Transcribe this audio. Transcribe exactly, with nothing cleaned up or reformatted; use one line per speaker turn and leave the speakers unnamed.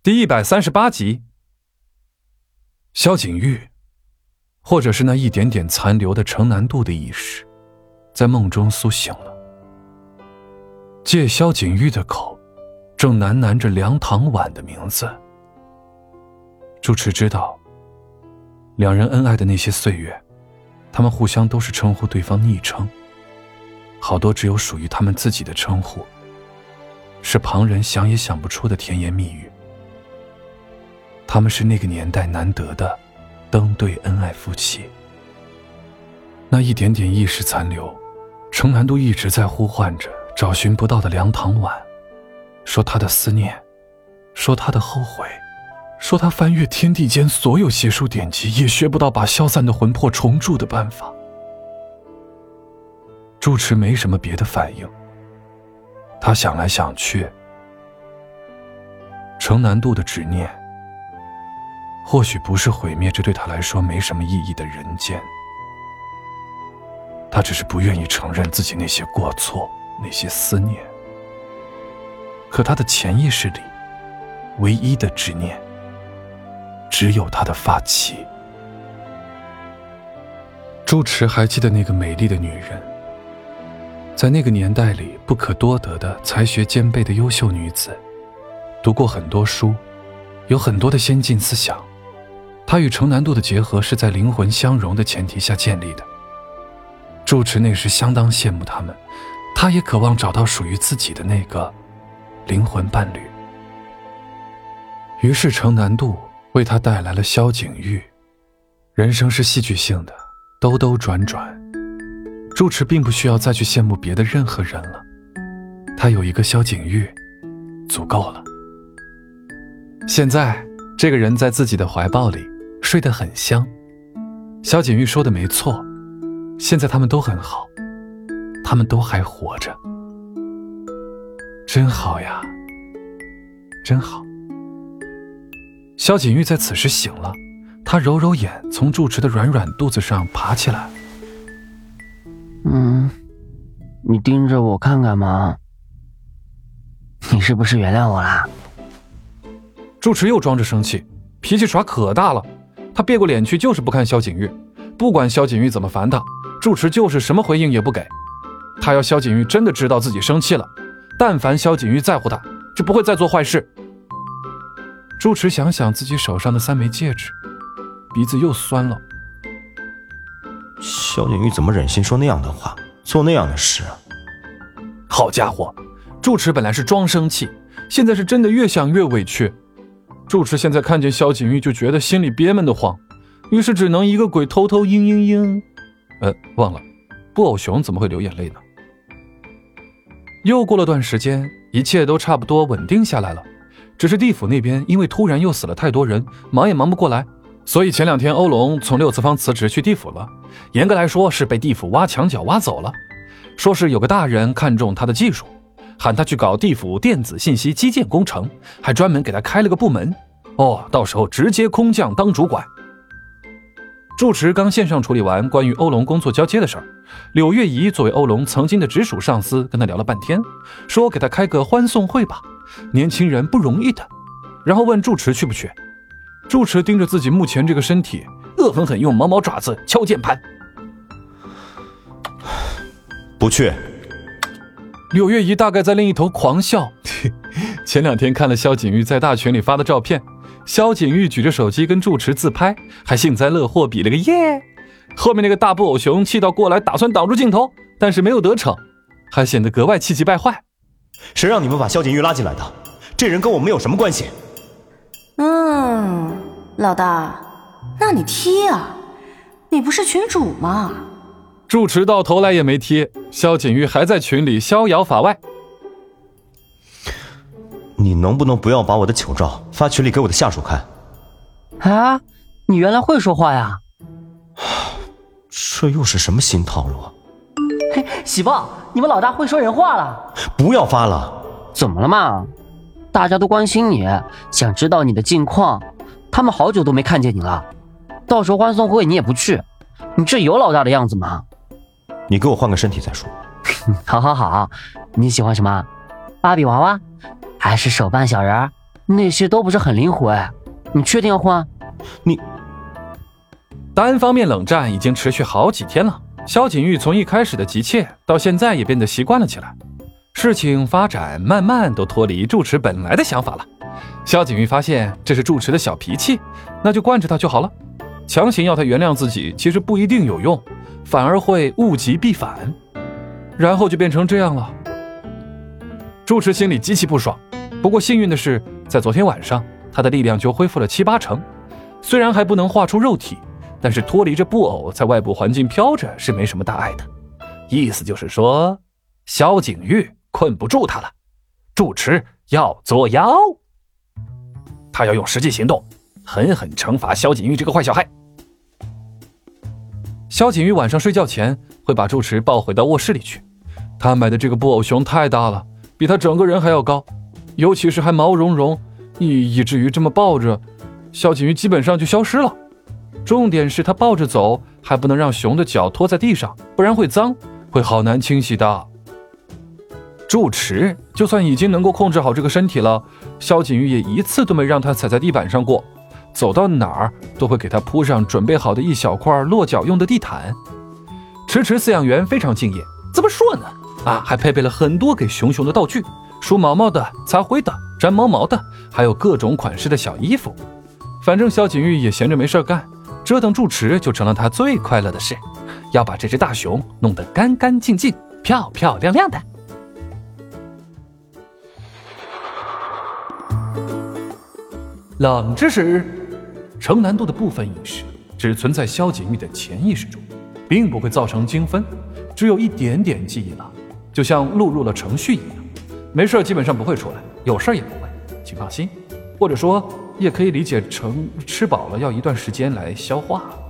第一百三十八集。萧景玉，或者是那一点点残留的程南度的意识，在梦中苏醒了。借萧景玉的口，正喃喃着梁唐婉的名字。住持知道，两人恩爱的那些岁月，他们互相都是称呼对方昵称，好多只有属于他们自己的称呼，是旁人想也想不出的甜言蜜语。他们是那个年代难得的登对恩爱夫妻。那一点点意识残留，程南度一直在呼唤着找寻不到的梁唐婉，说他的思念，说他的后悔，说他翻阅天地间所有邪术典籍也学不到把消散的魂魄重铸的办法。住持没什么别的反应，他想来想去，程南度的执念或许不是毁灭这对他来说没什么意义的人间，他只是不愿意承认自己那些过错，那些思念。可他的潜意识里唯一的执念只有他的发妻。住持还记得那个美丽的女人，在那个年代里不可多得的才学兼备的优秀女子，读过很多书，有很多的先进思想。她与程南度的结合是在灵魂相融的前提下建立的。住持那时相当羡慕他们，他也渴望找到属于自己的那个灵魂伴侣。于是程南度为他带来了萧景玉。人生是戏剧性的，兜兜转转，住持并不需要再去羡慕别的任何人了，他有一个萧景玉足够了。现在这个人在自己的怀抱里睡得很香。萧景玉说的没错，现在他们都很好，他们都还活着，真好呀，真好。萧景玉在此时醒了，他揉揉眼，从住持的软软肚子上爬起来。
嗯，你盯着我看干嘛？你是不是原谅我啦？
住持又装着生气，脾气耍可大了。他别过脸去，就是不看萧景玉，不管萧景玉怎么烦他，住持就是什么回应也不给。他要萧景玉真的知道自己生气了，但凡萧景玉在乎他，就不会再做坏事。住持想想自己手上的三枚戒指，鼻子又酸了。
萧景玉怎么忍心说那样的话，做那样的事啊？
好家伙，住持本来是装生气，现在是真的越想越委屈。住持现在看见萧景玉就觉得心里憋闷得慌，于是只能一个鬼偷偷嘤嘤嘤。呃，忘了，布偶熊怎么会流眼泪呢？又过了段时间，一切都差不多稳定下来了。只是地府那边因为突然又死了太多人，忙也忙不过来，所以前两天欧龙从六次方辞职去地府了。严格来说是被地府挖墙脚挖走了，说是有个大人看中他的技术，喊他去搞地府电子信息基建工程，还专门给他开了个部门。哦，到时候直接空降当主管。住持刚线上处理完关于欧龙工作交接的事儿，柳月怡作为欧龙曾经的直属上司跟他聊了半天，说给他开个欢送会吧，年轻人不容易的，然后问住持去不去。住持盯着自己目前这个身体，恶狠狠用毛毛爪子敲键盘。
不去。
柳月怡大概在另一头狂笑。前两天看了萧景玉在大群里发的照片，萧景玉举着手机跟住持自拍，还幸灾乐祸比了个耶。后面那个大布偶熊气到过来打算挡住镜头，但是没有得逞，还显得格外气急败坏。
谁让你们把萧景玉拉进来的？这人跟我们有什么关系？
嗯，老大，那你踢啊，你不是群主吗？
住持到头来也没踢，萧景玉还在群里逍遥法外。
你能不能不要把我的糗照发群里给我的下属看？
啊，你原来会说话呀？
这又是什么新套路啊？
嘿，喜报，你们老大会说人话了。
不要发了。
怎么了嘛？大家都关心你，想知道你的近况，他们好久都没看见你了。到时候欢送会你也不去，你这有老大的样子吗？
你给我换个身体再说。
好好好，你喜欢什么？芭比娃娃还是手办小人？ 那些都不是很灵活哎，你确定要换？
你
单方面冷战已经持续好几天了，萧景玉从一开始的急切，到现在也变得习惯了起来。事情发展慢慢都脱离住持本来的想法了。萧景玉发现这是住持的小脾气，那就惯着他就好了。强行要他原谅自己，其实不一定有用，反而会物极必反。然后就变成这样了。住持心里极其不爽，不过幸运的是，在昨天晚上，他的力量就恢复了七八成。虽然还不能化出肉体，但是脱离着布偶在外部环境飘着是没什么大碍的。意思就是说，萧景玉困不住他了，住持要作妖。他要用实际行动狠狠惩罚萧景玉这个坏小孩。萧景玉晚上睡觉前会把住持抱回到卧室里去。他买的这个布偶熊太大了，比他整个人还要高，尤其是还毛茸茸，以以至于这么抱着，萧景玉基本上就消失了。重点是他抱着走，还不能让熊的脚拖在地上，不然会脏，会好难清洗的。住持就算已经能够控制好这个身体了，萧景玉也一次都没让他踩在地板上过，走到哪儿都会给他铺上准备好的一小块落脚用的地毯。迟迟饲养员非常敬业，怎么说呢？啊，还配备了很多给熊熊的道具，梳毛毛的、擦灰的、粘毛毛的，还有各种款式的小衣服。反正萧景玉也闲着没事干，折腾住持就成了他最快乐的事，要把这只大熊弄得干干净净、漂漂亮亮的。冷知识：成难度的部分饮食只存在萧景玉的潜意识中，并不会造成精分，只有一点点记忆了，就像录入了程序一样，没事基本上不会出来，有事也不会，请放心。或者说，也可以理解成吃饱了要一段时间来消化。